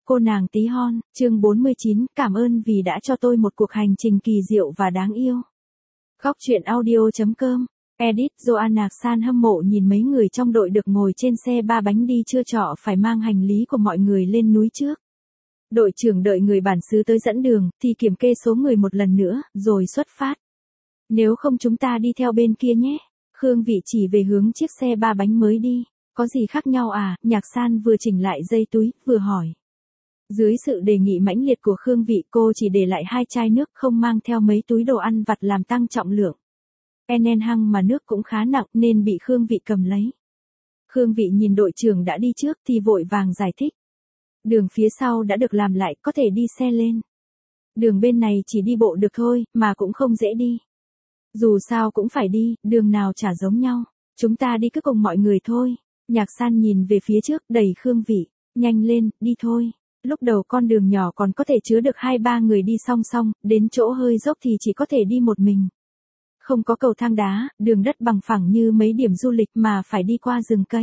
Cô nàng tí hon, chương 49, cảm ơn vì đã cho tôi một cuộc hành trình kỳ diệu và đáng yêu. Góc truyện audio.com, edit Joanna San hâm mộ nhìn mấy người trong đội được ngồi trên xe ba bánh đi chưa trọ phải mang hành lý của mọi người lên núi trước. Đội trưởng đợi người bản xứ tới dẫn đường, thì kiểm kê số người một lần nữa, rồi xuất phát. Nếu không chúng ta đi theo bên kia nhé. Khương Vị chỉ về hướng chiếc xe ba bánh mới đi. Có gì khác nhau à? Nhạc San vừa chỉnh lại dây túi, vừa hỏi. Dưới sự đề nghị mãnh liệt của Khương Vị, cô chỉ để lại 2 chai nước, không mang theo mấy túi đồ ăn vặt làm tăng trọng lượng. Enen hăng mà nước cũng khá nặng nên bị Khương Vị cầm lấy. Khương Vị nhìn đội trưởng đã đi trước thì vội vàng giải thích. Đường phía sau đã được làm lại, có thể đi xe lên. Đường bên này chỉ đi bộ được thôi, mà cũng không dễ đi. Dù sao cũng phải đi, đường nào chả giống nhau. Chúng ta đi cứ cùng mọi người thôi. Nhạc San nhìn về phía trước, đẩy Khương Vị. Nhanh lên, đi thôi. Lúc đầu con đường nhỏ còn có thể chứa được 2-3 người đi song song, đến chỗ hơi dốc thì chỉ có thể đi một mình. Không có cầu thang đá, đường đất bằng phẳng như mấy điểm du lịch mà phải đi qua rừng cây.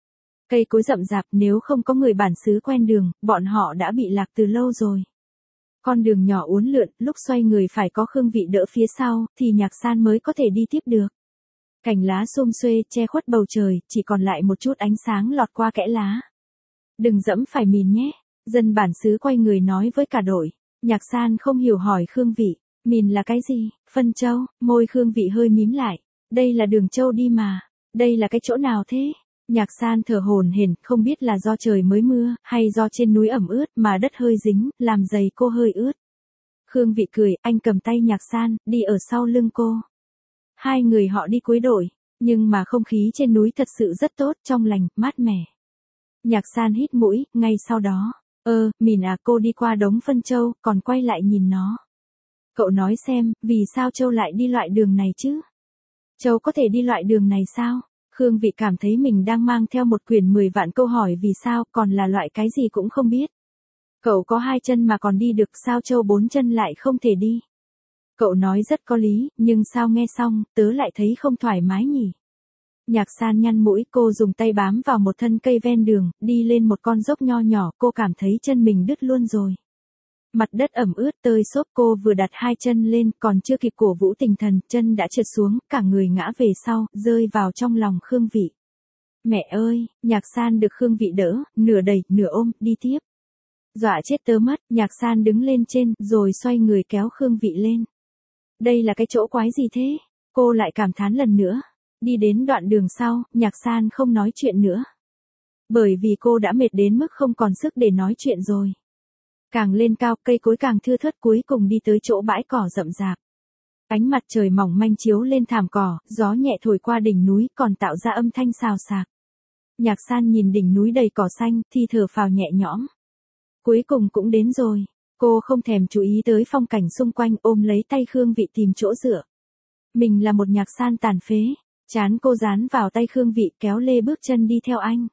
Cây cối rậm rạp, nếu không có người bản xứ quen đường, bọn họ đã bị lạc từ lâu rồi. Con đường nhỏ uốn lượn, lúc xoay người phải có Khương Vị đỡ phía sau, thì Nhạc San mới có thể đi tiếp được. Cành lá xum xuê, che khuất bầu trời, chỉ còn lại một chút ánh sáng lọt qua kẽ lá. Đừng dẫm phải mìn nhé. Dân bản xứ quay người nói với cả đội. Nhạc San không hiểu hỏi Khương Vị. Mìn là cái gì? Phân châu. Môi Khương Vị hơi mím lại. Đây là đường châu đi mà. Đây là cái chỗ nào thế? Nhạc San thở hổn hển, không biết là do trời mới mưa, hay do trên núi ẩm ướt mà đất hơi dính, làm giày cô hơi ướt. Khương Vị cười, anh cầm tay Nhạc San, đi ở sau lưng cô. Hai người họ đi cuối đội, nhưng mà không khí trên núi thật sự rất tốt, trong lành, mát mẻ. Nhạc San hít mũi, ngay sau đó. Mìn à, cô đi qua đống phân châu, còn quay lại nhìn nó. Cậu nói xem, vì sao châu lại đi loại đường này chứ? Châu có thể đi loại đường này sao? Khương Vị cảm thấy mình đang mang theo một quyển 10 vạn câu hỏi vì sao, còn là loại cái gì cũng không biết. Cậu có 2 chân mà còn đi được, sao châu 4 chân lại không thể đi? Cậu nói rất có lý, nhưng sao nghe xong, tớ lại thấy không thoải mái nhỉ? Nhạc San nhăn mũi, cô dùng tay bám vào một thân cây ven đường, đi lên một con dốc nho nhỏ, cô cảm thấy chân mình đứt luôn rồi. Mặt đất ẩm ướt tơi xốp, cô vừa đặt 2 chân lên, còn chưa kịp cổ vũ tinh thần, chân đã trượt xuống, cả người ngã về sau, rơi vào trong lòng Khương Vị. Mẹ ơi, Nhạc San được Khương Vị đỡ, nửa đẩy, nửa ôm, đi tiếp. Dọa chết tớ mất, Nhạc San đứng lên trên, rồi xoay người kéo Khương Vị lên. Đây là cái chỗ quái gì thế? Cô lại cảm thán lần nữa. Đi đến đoạn đường sau, Nhạc San không nói chuyện nữa. Bởi vì cô đã mệt đến mức không còn sức để nói chuyện rồi. Càng lên cao, cây cối càng thưa thớt, cuối cùng đi tới chỗ bãi cỏ rậm rạp. Ánh mặt trời mỏng manh chiếu lên thảm cỏ, gió nhẹ thổi qua đỉnh núi còn tạo ra âm thanh xào xạc. Nhạc San nhìn đỉnh núi đầy cỏ xanh, thì thở phào nhẹ nhõm. Cuối cùng cũng đến rồi. Cô không thèm chú ý tới phong cảnh xung quanh, ôm lấy tay Khương Vị tìm chỗ dựa. Mình là một Nhạc San tàn phế. Chán cô dán vào tay Khương Vị, kéo lê bước chân đi theo anh.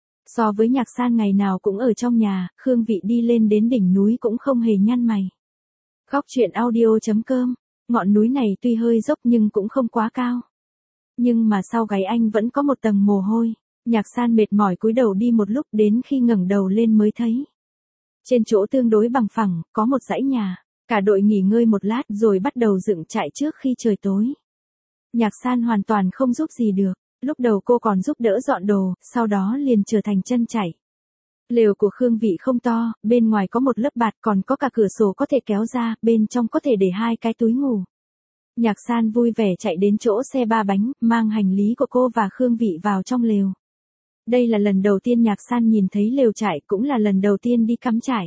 So với Nhạc San ngày nào cũng ở trong nhà, Khương Vị đi lên đến đỉnh núi cũng không hề nhăn mày. Góc truyện audio.com, ngọn núi này tuy hơi dốc nhưng cũng không quá cao. Nhưng mà sau gáy anh vẫn có một tầng mồ hôi. Nhạc San mệt mỏi cúi đầu đi một lúc, đến khi ngẩng đầu lên mới thấy. Trên chỗ tương đối bằng phẳng, có một dãy nhà. Cả đội nghỉ ngơi một lát rồi bắt đầu dựng trại trước khi trời tối. Nhạc San hoàn toàn không giúp gì được. Lúc đầu cô còn giúp đỡ dọn đồ, sau đó liền trở thành chân chạy. Lều của Khương Vị không to, bên ngoài có một lớp bạt, còn có cả cửa sổ có thể kéo ra, bên trong có thể để 2 cái túi ngủ. Nhạc San vui vẻ chạy đến chỗ xe ba bánh, mang hành lý của cô và Khương Vị vào trong lều. Đây là lần đầu tiên Nhạc San nhìn thấy lều trại, cũng là lần đầu tiên đi cắm trại.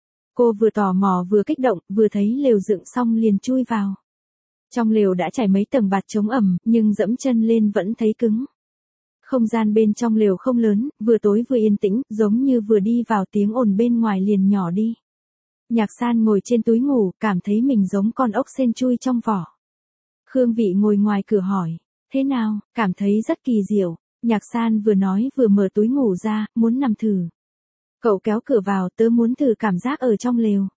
Cô vừa tò mò vừa kích động, vừa thấy lều dựng xong liền chui vào. Trong lều đã trải mấy tầng bạt chống ẩm, nhưng dẫm chân lên vẫn thấy cứng. Không gian bên trong lều không lớn, vừa tối vừa yên tĩnh, giống như vừa đi vào tiếng ồn bên ngoài liền nhỏ đi. Nhạc San ngồi trên túi ngủ, cảm thấy mình giống con ốc sên chui trong vỏ. Khương Vị ngồi ngoài cửa hỏi, thế nào, cảm thấy rất kỳ diệu. Nhạc San vừa nói vừa mở túi ngủ ra, muốn nằm thử. Cậu kéo cửa vào, tớ muốn thử cảm giác ở trong lều.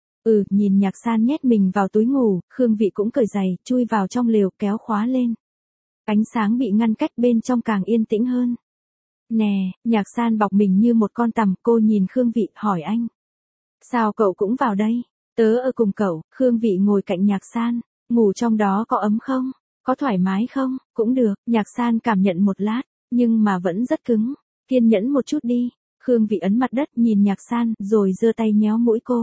Nhìn Nhạc San nhét mình vào túi ngủ, Khương Vị cũng cởi giày, chui vào trong lều, kéo khóa lên. Ánh sáng bị ngăn cách, bên trong càng yên tĩnh hơn. Nè, Nhạc San bọc mình như một con tằm, cô nhìn Khương Vị, hỏi anh. Sao cậu cũng vào đây? Tớ ở cùng cậu. Khương Vị ngồi cạnh Nhạc San. Ngủ trong đó có ấm không? Có thoải mái không? Cũng được. Nhạc San cảm nhận một lát, nhưng mà vẫn rất cứng. Kiên nhẫn một chút đi. Khương Vị ấn mặt đất nhìn Nhạc San, rồi giơ tay nhéo mũi cô.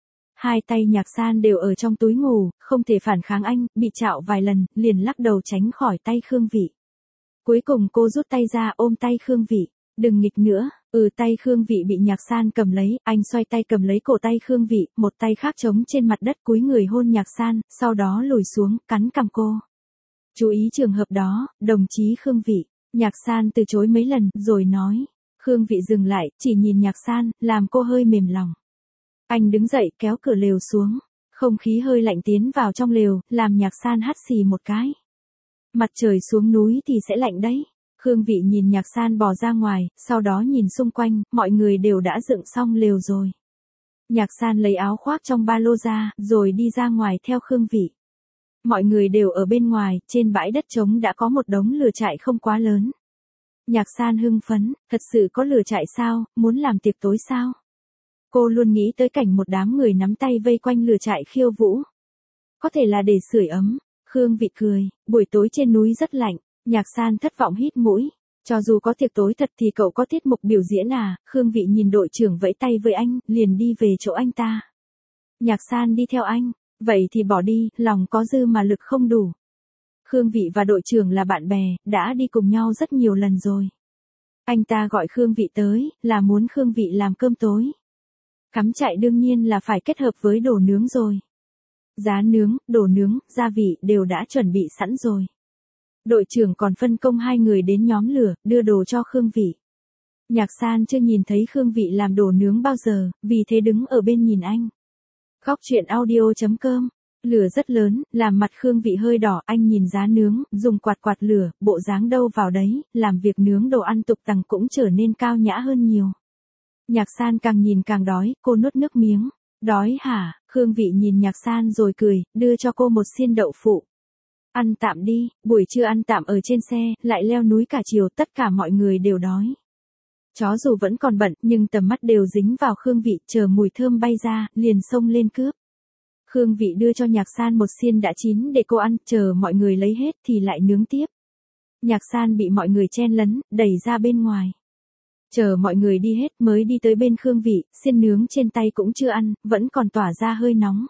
Hai tay Nhạc San đều ở trong túi ngủ, không thể phản kháng anh, bị chạo vài lần, liền lắc đầu tránh khỏi tay Khương Vị. Cuối cùng cô rút tay ra ôm tay Khương Vị. Đừng nghịch nữa. Tay Khương Vị bị Nhạc San cầm lấy, anh xoay tay cầm lấy cổ tay Khương Vị, một tay khác trống trên mặt đất cúi người hôn Nhạc San, sau đó lùi xuống, cắn cằm cô. Chú ý trường hợp đó, đồng chí Khương Vị. Nhạc San từ chối mấy lần, rồi nói. Khương Vị dừng lại, chỉ nhìn Nhạc San, làm cô hơi mềm lòng. Anh đứng dậy kéo cửa lều xuống. Không khí hơi lạnh tiến vào trong lều, làm Nhạc San hắt xì một cái. Mặt trời xuống núi thì sẽ lạnh đấy. Khương Vị nhìn Nhạc San bò ra ngoài, sau đó nhìn xung quanh, mọi người đều đã dựng xong lều rồi. Nhạc San lấy áo khoác trong ba lô ra, rồi đi ra ngoài theo Khương Vị. Mọi người đều ở bên ngoài, trên bãi đất trống đã có một đống lửa trại không quá lớn. Nhạc San hưng phấn, thật sự có lửa trại sao, muốn làm tiệc tối sao? Cô luôn nghĩ tới cảnh một đám người nắm tay vây quanh lửa trại khiêu vũ. Có thể là để sưởi ấm. Khương Vị cười, buổi tối trên núi rất lạnh. Nhạc San thất vọng hít mũi. Cho dù có tiệc tối thật thì cậu có tiết mục biểu diễn à? Khương Vị nhìn đội trưởng vẫy tay với anh, liền đi về chỗ anh ta. Nhạc San đi theo anh. Vậy thì bỏ đi, lòng có dư mà lực không đủ. Khương Vị và đội trưởng là bạn bè, đã đi cùng nhau rất nhiều lần rồi. Anh ta gọi Khương Vị tới, là muốn Khương Vị làm cơm tối. Cắm trại đương nhiên là phải kết hợp với đồ nướng rồi. Giá nướng, đồ nướng, gia vị đều đã chuẩn bị sẵn rồi. Đội trưởng còn phân công hai người đến nhóm lửa, đưa đồ cho Khương Vị. Nhạc San chưa nhìn thấy Khương Vị làm đồ nướng bao giờ, vì thế đứng ở bên nhìn anh. Góc truyện audio.com. Lửa rất lớn, làm mặt Khương Vị hơi đỏ, anh nhìn giá nướng, dùng quạt quạt lửa, bộ dáng đâu vào đấy, làm việc nướng đồ ăn tục tằng cũng trở nên cao nhã hơn nhiều. Nhạc San càng nhìn càng đói, cô nuốt nước miếng. Đói hả? Khương Vị nhìn Nhạc San rồi cười, đưa cho cô một xiên đậu phụ. Ăn tạm đi. Buổi trưa ăn tạm ở trên xe, lại leo núi cả chiều, tất cả mọi người đều đói. Chó dù vẫn còn bận, nhưng tầm mắt đều dính vào Khương Vị, chờ mùi thơm bay ra, liền xông lên cướp. Khương Vị đưa cho Nhạc San một xiên đã chín để cô ăn, chờ mọi người lấy hết thì lại nướng tiếp. Nhạc San bị mọi người chen lấn, đẩy ra bên ngoài. Chờ mọi người đi hết mới đi tới bên Khương Vị, xiên nướng trên tay cũng chưa ăn, vẫn còn tỏa ra hơi nóng.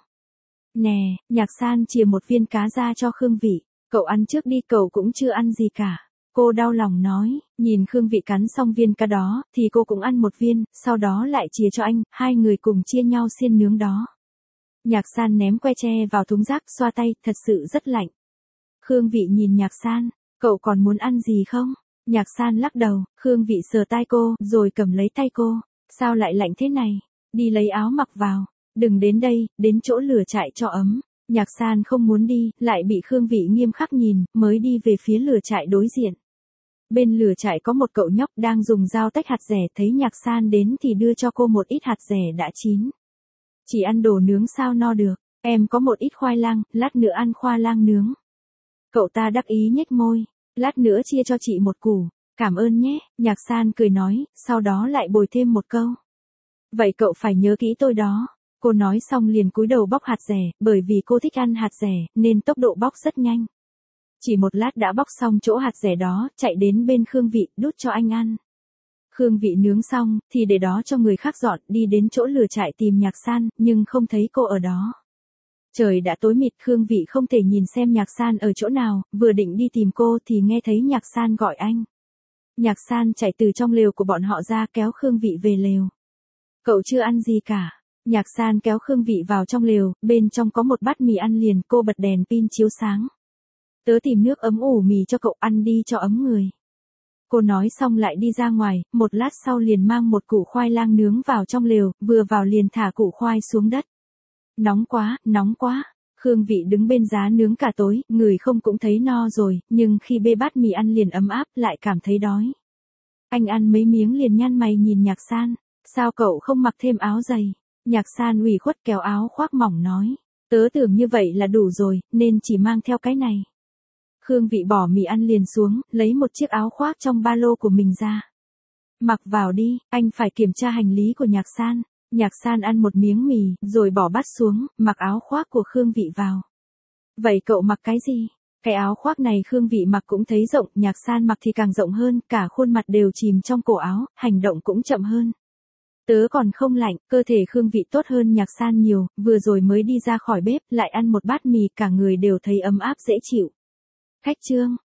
Nè, Nhạc San chìa một viên cá ra cho Khương Vị. Cậu ăn trước đi, cậu cũng chưa ăn gì cả. Cô đau lòng nói, nhìn Khương Vị cắn xong viên cá đó, thì cô cũng ăn một viên, sau đó lại chìa cho anh, hai người cùng chia nhau xiên nướng đó. Nhạc San ném que tre vào thúng rác, xoa tay, thật sự rất lạnh. Khương Vị nhìn Nhạc San, cậu còn muốn ăn gì không? Nhạc San lắc đầu, Khương Vị sờ tai cô, rồi cầm lấy tay cô. Sao lại lạnh thế này? Đi lấy áo mặc vào. Đừng đến đây, đến chỗ lửa trại cho ấm. Nhạc San không muốn đi, lại bị Khương Vị nghiêm khắc nhìn, mới đi về phía lửa trại đối diện. Bên lửa trại có một cậu nhóc đang dùng dao tách hạt dẻ, thấy Nhạc San đến thì đưa cho cô một ít hạt dẻ đã chín. Chỉ ăn đồ nướng sao no được, em có một ít khoai lang, lát nữa ăn khoai lang nướng. Cậu ta đắc ý nhếch môi, lát nữa chia cho chị một củ, cảm ơn nhé, Nhạc San cười nói, sau đó lại bồi thêm một câu. Vậy cậu phải nhớ kỹ tôi đó. Cô nói xong liền cúi đầu bóc hạt dẻ, bởi vì cô thích ăn hạt dẻ, nên tốc độ bóc rất nhanh. Chỉ một lát đã bóc xong chỗ hạt dẻ đó, chạy đến bên Khương Vị, đút cho anh ăn. Khương Vị nướng xong, thì để đó cho người khác dọn, đi đến chỗ lửa trại tìm Nhạc San, nhưng không thấy cô ở đó. Trời đã tối mịt, Khương Vị không thể nhìn xem Nhạc San ở chỗ nào, vừa định đi tìm cô thì nghe thấy Nhạc San gọi anh. Nhạc San chạy từ trong lều của bọn họ ra, kéo Khương Vị về lều. Cậu chưa ăn gì cả. Nhạc San kéo Khương Vị vào trong lều, bên trong có một bát mì ăn liền, cô bật đèn pin chiếu sáng. Tớ tìm nước ấm ủ mì cho cậu ăn đi cho ấm người. Cô nói xong lại đi ra ngoài, một lát sau liền mang một củ khoai lang nướng vào trong lều, vừa vào liền thả củ khoai xuống đất. Nóng quá, nóng quá. Khương Vị đứng bên giá nướng cả tối, người không cũng thấy no rồi, nhưng khi bê bát mì ăn liền ấm áp, lại cảm thấy đói. Anh ăn mấy miếng liền nhăn mày nhìn Nhạc San, sao cậu không mặc thêm áo dày? Nhạc San ủy khuất kéo áo khoác mỏng nói, tớ tưởng như vậy là đủ rồi, nên chỉ mang theo cái này. Khương Vị bỏ mì ăn liền xuống, lấy một chiếc áo khoác trong ba lô của mình ra. Mặc vào đi, anh phải kiểm tra hành lý của Nhạc San. Nhạc San ăn một miếng mì, rồi bỏ bát xuống, mặc áo khoác của Khương Vị vào. Vậy cậu mặc cái gì? Cái áo khoác này Khương Vị mặc cũng thấy rộng, Nhạc San mặc thì càng rộng hơn, cả khuôn mặt đều chìm trong cổ áo, hành động cũng chậm hơn. Tớ còn không lạnh, cơ thể Khương Vị tốt hơn Nhạc San nhiều, vừa rồi mới đi ra khỏi bếp, lại ăn một bát mì, cả người đều thấy ấm áp dễ chịu. Khách Trương,